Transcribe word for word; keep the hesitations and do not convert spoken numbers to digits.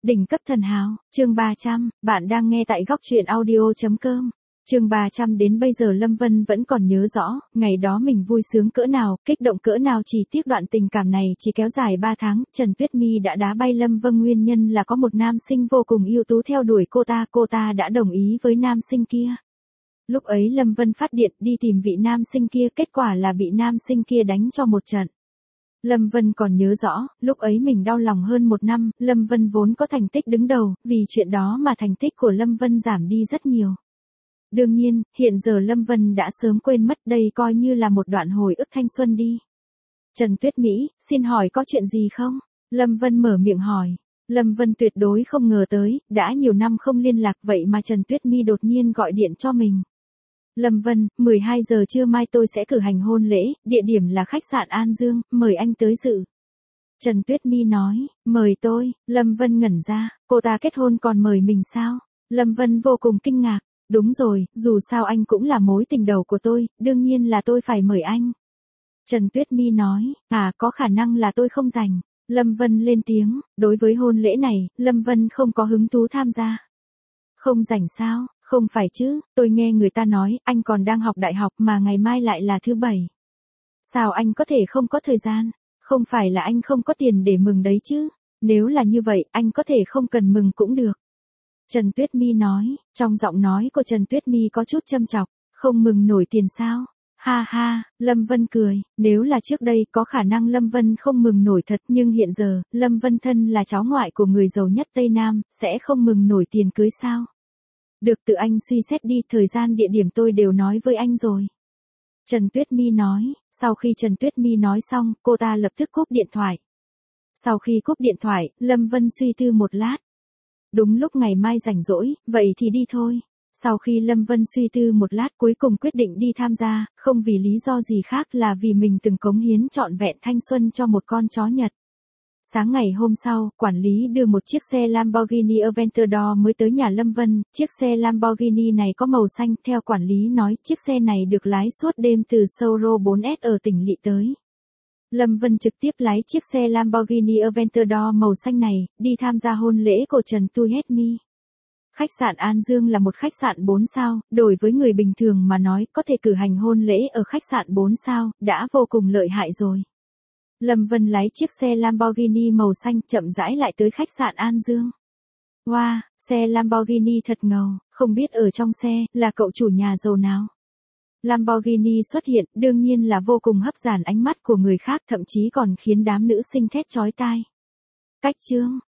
Đỉnh cấp thần hào, chương ba trăm, bạn đang nghe tại góc truyện audio.com. Chương ba trăm đến bây giờ Lâm Vân vẫn còn nhớ rõ, ngày đó mình vui sướng cỡ nào, kích động cỡ nào, chỉ tiếc đoạn tình cảm này chỉ kéo dài ba tháng, Trần Tuyết My đã đá bay Lâm Vân, nguyên nhân là có một nam sinh vô cùng ưu tú theo đuổi cô ta, cô ta đã đồng ý với nam sinh kia. Lúc ấy Lâm Vân phát điện đi tìm vị nam sinh kia, kết quả là bị nam sinh kia đánh cho một trận. Lâm Vân còn nhớ rõ, lúc ấy mình đau lòng hơn một năm, Lâm Vân vốn có thành tích đứng đầu, vì chuyện đó mà thành tích của Lâm Vân giảm đi rất nhiều. Đương nhiên, hiện giờ Lâm Vân đã sớm quên mất, đây coi như là một đoạn hồi ức thanh xuân đi. Trần Tuyết Mỹ, xin hỏi có chuyện gì không? Lâm Vân mở miệng hỏi. Lâm Vân tuyệt đối không ngờ tới, đã nhiều năm không liên lạc vậy mà Trần Tuyết My đột nhiên gọi điện cho mình. Lâm Vân, mười hai giờ trưa mai tôi sẽ cử hành hôn lễ, địa điểm là khách sạn An Dương, mời anh tới dự. Trần Tuyết My nói, mời tôi, Lâm Vân ngẩn ra, cô ta kết hôn còn mời mình sao? Lâm Vân vô cùng kinh ngạc, đúng rồi, dù sao anh cũng là mối tình đầu của tôi, đương nhiên là tôi phải mời anh. Trần Tuyết My nói, à có khả năng là tôi không rảnh. Lâm Vân lên tiếng, đối với hôn lễ này, Lâm Vân không có hứng thú tham gia. Không rảnh sao? Không phải chứ, tôi nghe người ta nói, anh còn đang học đại học mà ngày mai lại là thứ bảy. Sao anh có thể không có thời gian? Không phải là anh không có tiền để mừng đấy chứ? Nếu là như vậy, anh có thể không cần mừng cũng được. Trần Tuyết My nói, trong giọng nói của Trần Tuyết My có chút châm chọc, không mừng nổi tiền sao? Ha ha, Lâm Vân cười, nếu là trước đây có khả năng Lâm Vân không mừng nổi thật, nhưng hiện giờ, Lâm Vân thân là cháu ngoại của người giàu nhất Tây Nam, sẽ không mừng nổi tiền cưới sao? Được, tự anh suy xét đi, thời gian địa điểm tôi đều nói với anh rồi. Trần Tuyết My nói, sau khi Trần Tuyết My nói xong, cô ta lập tức cúp điện thoại. Sau khi cúp điện thoại, Lâm Vân suy tư một lát. Đúng lúc ngày mai rảnh rỗi, vậy thì đi thôi. Sau khi Lâm Vân suy tư một lát cuối cùng quyết định đi tham gia, không vì lý do gì khác là vì mình từng cống hiến trọn vẹn thanh xuân cho một con chó Nhật. Sáng ngày hôm sau, quản lý đưa một chiếc xe Lamborghini Aventador mới tới nhà Lâm Vân, chiếc xe Lamborghini này có màu xanh, theo quản lý nói, chiếc xe này được lái suốt đêm từ Soro bốn S ở tỉnh Lỵ tới. Lâm Vân trực tiếp lái chiếc xe Lamborghini Aventador màu xanh này, đi tham gia hôn lễ của Trần Tuyết My. Khách sạn An Dương là một khách sạn bốn sao, đối với người bình thường mà nói, có thể cử hành hôn lễ ở khách sạn bốn sao, đã vô cùng lợi hại rồi. Lâm Vân lái chiếc xe Lamborghini màu xanh chậm rãi lại tới khách sạn An Dương. Wow, xe Lamborghini thật ngầu, không biết ở trong xe là cậu chủ nhà giàu nào. Lamborghini xuất hiện đương nhiên là vô cùng hấp dẫn ánh mắt của người khác, thậm chí còn khiến đám nữ sinh thét chói tai. Cách chương,